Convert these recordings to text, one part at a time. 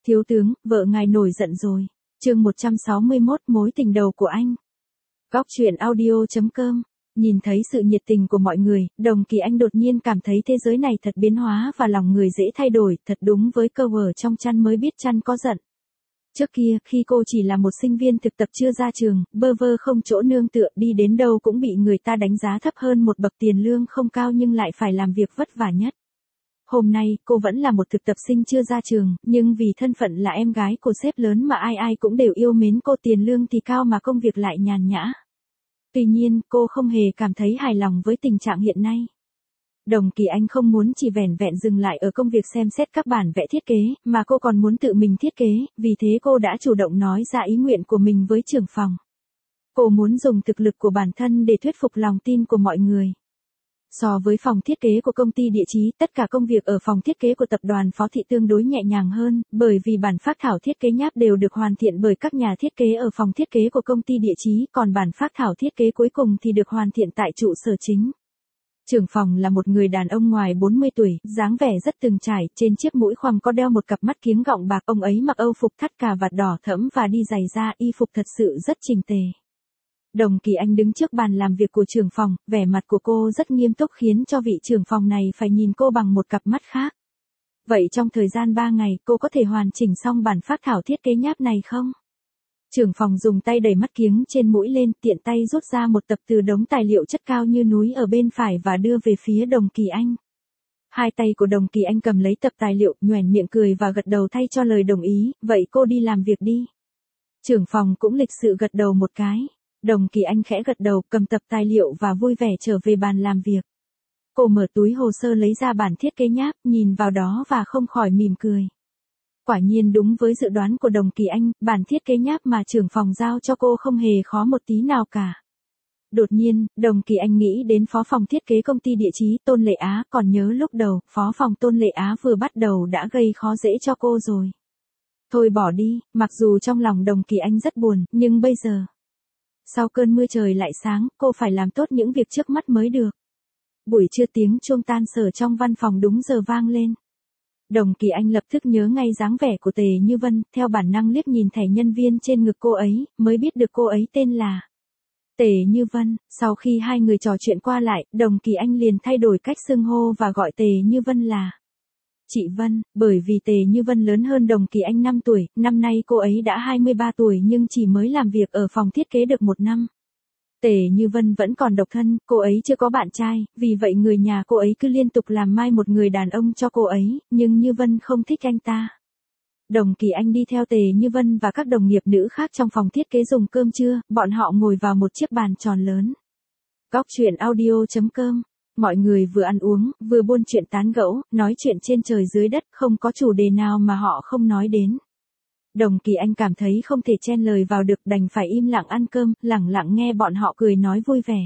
Thiếu tướng, vợ ngài nổi giận rồi. Chương 161, mối tình đầu của anh. Góc truyện audio.com. Nhìn thấy sự nhiệt tình của mọi người, Đồng Kỳ Anh đột nhiên cảm thấy thế giới này thật biến hóa và lòng người dễ thay đổi, thật đúng với câu ở trong chăn mới biết chăn có giận. Trước kia, khi cô chỉ là một sinh viên thực tập chưa ra trường, bơ vơ không chỗ nương tựa, đi đến đâu cũng bị người ta đánh giá thấp hơn một bậc, tiền lương không cao nhưng lại phải làm việc vất vả nhất. Hôm nay, cô vẫn là một thực tập sinh chưa ra trường, nhưng vì thân phận là em gái của sếp lớn mà ai ai cũng đều yêu mến cô, tiền lương thì cao mà công việc lại nhàn nhã. Tuy nhiên, cô không hề cảm thấy hài lòng với tình trạng hiện nay. Đồng Kỳ Anh không muốn chỉ vẻn vẹn dừng lại ở công việc xem xét các bản vẽ thiết kế, mà cô còn muốn tự mình thiết kế, vì thế cô đã chủ động nói ra ý nguyện của mình với trưởng phòng. Cô muốn dùng thực lực của bản thân để thuyết phục lòng tin của mọi người. So với phòng thiết kế của công ty địa chí, tất cả công việc ở phòng thiết kế của tập đoàn Phó Thị tương đối nhẹ nhàng hơn, bởi vì bản phác thảo thiết kế nháp đều được hoàn thiện bởi các nhà thiết kế ở phòng thiết kế của công ty địa chí, còn bản phác thảo thiết kế cuối cùng thì được hoàn thiện tại trụ sở chính. Trưởng phòng là một người đàn ông ngoài 40 tuổi, dáng vẻ rất từng trải, trên chiếc mũi khoằm có đeo một cặp mắt kiếng gọng bạc, ông ấy mặc âu phục thắt cà vạt đỏ thẫm và đi giày da, y phục thật sự rất chỉnh tề. Đồng Kỳ Anh đứng trước bàn làm việc của trưởng phòng, vẻ mặt của cô rất nghiêm túc khiến cho vị trưởng phòng này phải nhìn cô bằng một cặp mắt khác. Vậy trong thời gian 3 ngày, cô có thể hoàn chỉnh xong bản phác thảo thiết kế nháp này không? Trưởng phòng dùng tay đẩy mắt kiếng trên mũi lên, tiện tay rút ra một tập từ đống tài liệu chất cao như núi ở bên phải và đưa về phía Đồng Kỳ Anh. Hai tay của Đồng Kỳ Anh cầm lấy tập tài liệu, nhoẻn miệng cười và gật đầu thay cho lời đồng ý, vậy cô đi làm việc đi. Trưởng phòng cũng lịch sự gật đầu một cái. Đồng Kỳ Anh khẽ gật đầu, cầm tập tài liệu và vui vẻ trở về bàn làm việc. Cô mở túi hồ sơ lấy ra bản thiết kế nháp, nhìn vào đó và không khỏi mỉm cười. Quả nhiên đúng với dự đoán của Đồng Kỳ Anh, bản thiết kế nháp mà trưởng phòng giao cho cô không hề khó một tí nào cả. Đột nhiên, Đồng Kỳ Anh nghĩ đến phó phòng thiết kế công ty địa chí Tôn Lệ Á, còn nhớ lúc đầu, phó phòng Tôn Lệ Á vừa bắt đầu đã gây khó dễ cho cô rồi. Thôi bỏ đi, mặc dù trong lòng Đồng Kỳ Anh rất buồn, nhưng bây giờ, sau cơn mưa trời lại sáng, cô phải làm tốt những việc trước mắt mới được. Buổi trưa tiếng chuông tan sở trong văn phòng đúng giờ vang lên. Đồng Kỳ Anh lập tức nhớ ngay dáng vẻ của Tề Như Vân, theo bản năng liếc nhìn thẻ nhân viên trên ngực cô ấy, mới biết được cô ấy tên là Tề Như Vân. Sau khi hai người trò chuyện qua lại, Đồng Kỳ Anh liền thay đổi cách xưng hô và gọi Tề Như Vân là chị Vân, bởi vì Tề Như Vân lớn hơn Đồng Kỳ Anh 5 tuổi, năm nay cô ấy đã 23 tuổi nhưng chỉ mới làm việc ở phòng thiết kế được 1 năm. Tề Như Vân vẫn còn độc thân, cô ấy chưa có bạn trai, vì vậy người nhà cô ấy cứ liên tục làm mai một người đàn ông cho cô ấy, nhưng Như Vân không thích anh ta. Đồng Kỳ Anh đi theo Tề Như Vân và các đồng nghiệp nữ khác trong phòng thiết kế dùng cơm trưa, bọn họ ngồi vào một chiếc bàn tròn lớn. Góc truyện audio.com. Mọi người vừa ăn uống, vừa buôn chuyện tán gẫu, nói chuyện trên trời dưới đất, không có chủ đề nào mà họ không nói đến. Đồng Kỳ Anh cảm thấy không thể chen lời vào được, đành phải im lặng ăn cơm, lẳng lặng nghe bọn họ cười nói vui vẻ.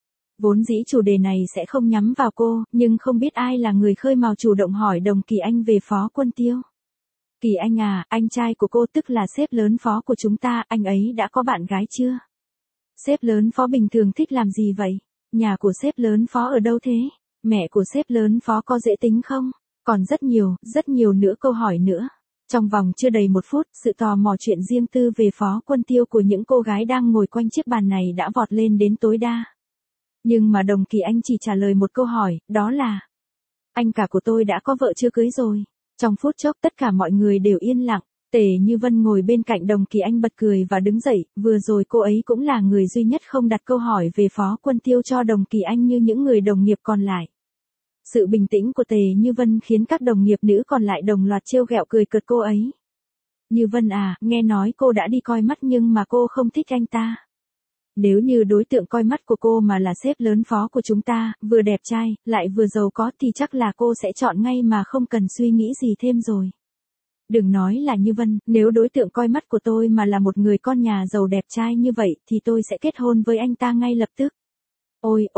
Vốn dĩ chủ đề này sẽ không nhắm vào cô, nhưng không biết ai là người khơi mào chủ động hỏi Đồng Kỳ Anh về Phó Quân Tiêu. Kỳ Anh à, anh trai của cô tức là sếp lớn Phó của chúng ta, anh ấy đã có bạn gái chưa? Sếp lớn Phó bình thường thích làm gì vậy? Nhà của sếp lớn Phó ở đâu thế? Mẹ của sếp lớn Phó có dễ tính không? Còn rất nhiều nữa câu hỏi nữa. Trong vòng chưa đầy 1 phút, sự tò mò chuyện riêng tư về Phó Quân Tiêu của những cô gái đang ngồi quanh chiếc bàn này đã vọt lên đến tối đa. Nhưng mà Đồng Kỳ Anh chỉ trả lời một câu hỏi, đó là: anh cả của tôi đã có vợ chưa cưới rồi. Trong phút chốc tất cả mọi người đều yên lặng. Tề Như Vân ngồi bên cạnh Đồng Kỳ Anh bật cười và đứng dậy, vừa rồi cô ấy cũng là người duy nhất không đặt câu hỏi về Phó Quân Tiêu cho Đồng Kỳ Anh như những người đồng nghiệp còn lại. Sự bình tĩnh của Tề Như Vân khiến các đồng nghiệp nữ còn lại đồng loạt trêu ghẹo cười cợt cô ấy. Như Vân à, nghe nói cô đã đi coi mắt nhưng mà cô không thích anh ta. Nếu như đối tượng coi mắt của cô mà là sếp lớn Phó của chúng ta, vừa đẹp trai, lại vừa giàu có thì chắc là cô sẽ chọn ngay mà không cần suy nghĩ gì thêm rồi. Đừng nói là Như Vân, nếu đối tượng coi mắt của tôi mà là một người con nhà giàu đẹp trai như vậy thì tôi sẽ kết hôn với anh ta ngay lập tức. Ôi,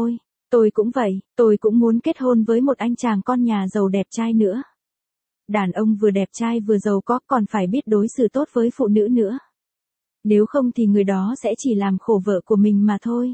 tôi cũng vậy, tôi cũng muốn kết hôn với một anh chàng con nhà giàu đẹp trai nữa. Đàn ông vừa đẹp trai vừa giàu có còn phải biết đối xử tốt với phụ nữ nữa. Nếu không thì người đó sẽ chỉ làm khổ vợ của mình mà thôi.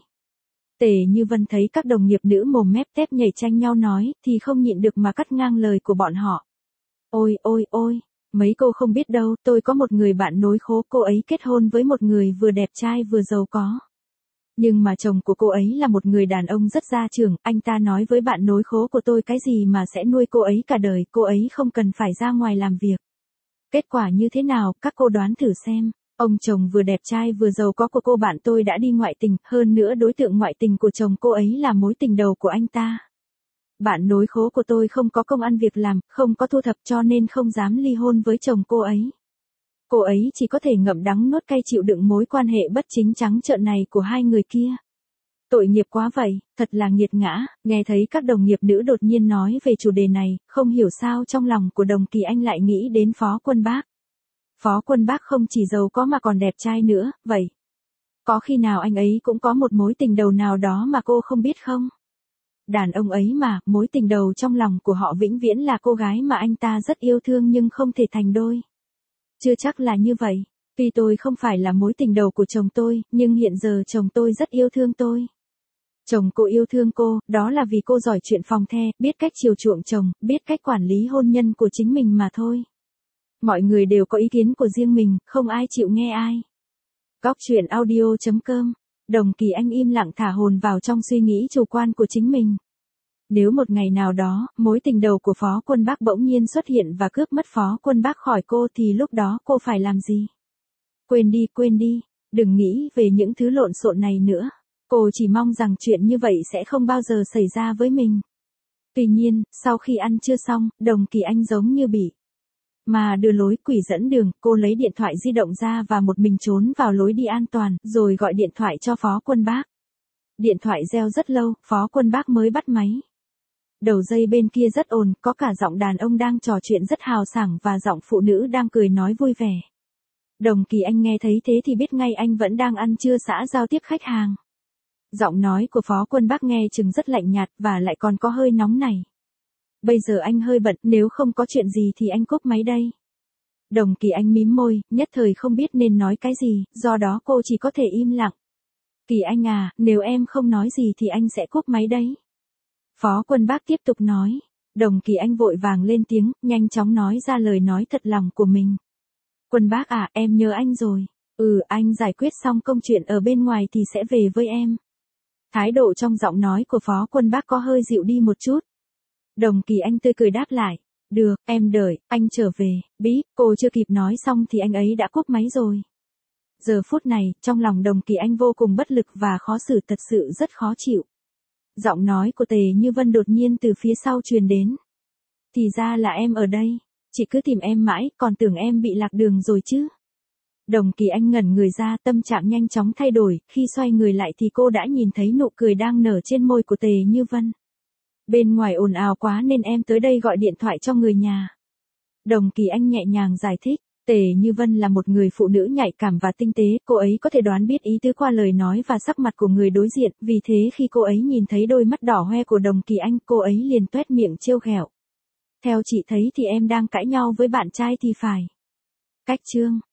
Tề Như Vân thấy các đồng nghiệp nữ mồm mép tép nhảy tranh nhau nói, thì không nhịn được mà cắt ngang lời của bọn họ. Ôi, Mấy cô không biết đâu, tôi có một người bạn nối khố, cô ấy kết hôn với một người vừa đẹp trai vừa giàu có. Nhưng mà chồng của cô ấy là một người đàn ông rất gia trưởng, anh ta nói với bạn nối khố của tôi cái gì mà sẽ nuôi cô ấy cả đời, cô ấy không cần phải ra ngoài làm việc. Kết quả như thế nào, các cô đoán thử xem. Ông chồng vừa đẹp trai vừa giàu có của cô bạn tôi đã đi ngoại tình, hơn nữa đối tượng ngoại tình của chồng cô ấy là mối tình đầu của anh ta. Bạn nối khố của tôi không có công ăn việc làm, không có thu thập cho nên không dám ly hôn với chồng cô ấy. Cô ấy chỉ có thể ngậm đắng nuốt cay chịu đựng mối quan hệ bất chính trắng trợn này của hai người kia. Tội nghiệp quá vậy, thật là nghiệt ngã. Nghe thấy các đồng nghiệp nữ đột nhiên nói về chủ đề này, không hiểu sao trong lòng của Đồng Kỳ Anh lại nghĩ đến Phó Quân Bác. Phó Quân Bác không chỉ giàu có mà còn đẹp trai nữa, vậy. Có khi nào anh ấy cũng có một mối tình đầu nào đó mà cô không biết không? Đàn ông ấy mà, mối tình đầu trong lòng của họ vĩnh viễn là cô gái mà anh ta rất yêu thương nhưng không thể thành đôi. Chưa chắc là như vậy. Tuy tôi không phải là mối tình đầu của chồng tôi, nhưng hiện giờ chồng tôi rất yêu thương tôi. Chồng cô yêu thương cô, đó là vì cô giỏi chuyện phòng the, biết cách chiều chuộng chồng, biết cách quản lý hôn nhân của chính mình mà thôi. Mọi người đều có ý kiến của riêng mình, không ai chịu nghe ai. Góc truyện audio.com. Đồng Kỳ Anh im lặng thả hồn vào trong suy nghĩ chủ quan của chính mình. Nếu một ngày nào đó, mối tình đầu của Phó Quân Bác bỗng nhiên xuất hiện và cướp mất Phó Quân Bác khỏi cô thì lúc đó cô phải làm gì? Quên đi, đừng nghĩ về những thứ lộn xộn này nữa. Cô chỉ mong rằng chuyện như vậy sẽ không bao giờ xảy ra với mình. Tuy nhiên, sau khi ăn trưa xong, Đồng Kỳ Anh giống như bị mà đưa lối quỷ dẫn đường, cô lấy điện thoại di động ra và một mình trốn vào lối đi an toàn, rồi gọi điện thoại cho Phó Quân Bác. Điện thoại reo rất lâu, Phó Quân Bác mới bắt máy. Đầu dây bên kia rất ồn, có cả giọng đàn ông đang trò chuyện rất hào sảng và giọng phụ nữ đang cười nói vui vẻ. Đồng Kỳ Anh nghe thấy thế thì biết ngay anh vẫn đang ăn trưa xã giao tiếp khách hàng. Giọng nói của Phó Quân Bác nghe chừng rất lạnh nhạt và lại còn có hơi nóng này. Bây giờ anh hơi bận, nếu không có chuyện gì thì anh cúp máy đây. Đồng Kỳ Anh mím môi, nhất thời không biết nên nói cái gì, do đó cô chỉ có thể im lặng. Kỳ Anh à, nếu em không nói gì thì anh sẽ cúp máy đấy. Phó Quân Bác tiếp tục nói. Đồng Kỳ Anh vội vàng lên tiếng, nhanh chóng nói ra lời nói thật lòng của mình. Quân Bác à, em nhớ anh rồi. Anh giải quyết xong công chuyện ở bên ngoài thì sẽ về với em. Thái độ trong giọng nói của Phó Quân Bác có hơi dịu đi một chút. Đồng Kỳ Anh tươi cười đáp lại. Được, em đợi, anh trở về. Bí, cô chưa kịp nói xong thì anh ấy đã cúp máy rồi. Giờ phút này, trong lòng Đồng Kỳ Anh vô cùng bất lực và khó xử, thật sự rất khó chịu. Giọng nói của Tề Như Vân đột nhiên từ phía sau truyền đến. Thì ra là em ở đây. Chị cứ tìm em mãi, còn tưởng em bị lạc đường rồi chứ. Đồng Kỳ Anh ngẩn người ra, tâm trạng nhanh chóng thay đổi, khi xoay người lại thì cô đã nhìn thấy nụ cười đang nở trên môi của Tề Như Vân. Bên ngoài ồn ào quá nên em tới đây gọi điện thoại cho người nhà. Đồng Kỳ Anh nhẹ nhàng giải thích. Tề Như Vân là một người phụ nữ nhạy cảm và tinh tế, cô ấy có thể đoán biết ý tứ qua lời nói và sắc mặt của người đối diện, vì thế khi cô ấy nhìn thấy đôi mắt đỏ hoe của Đồng Kỳ Anh, cô ấy liền toét miệng trêu ghẹo. Theo chị thấy thì em đang cãi nhau với bạn trai thì phải. Cách chương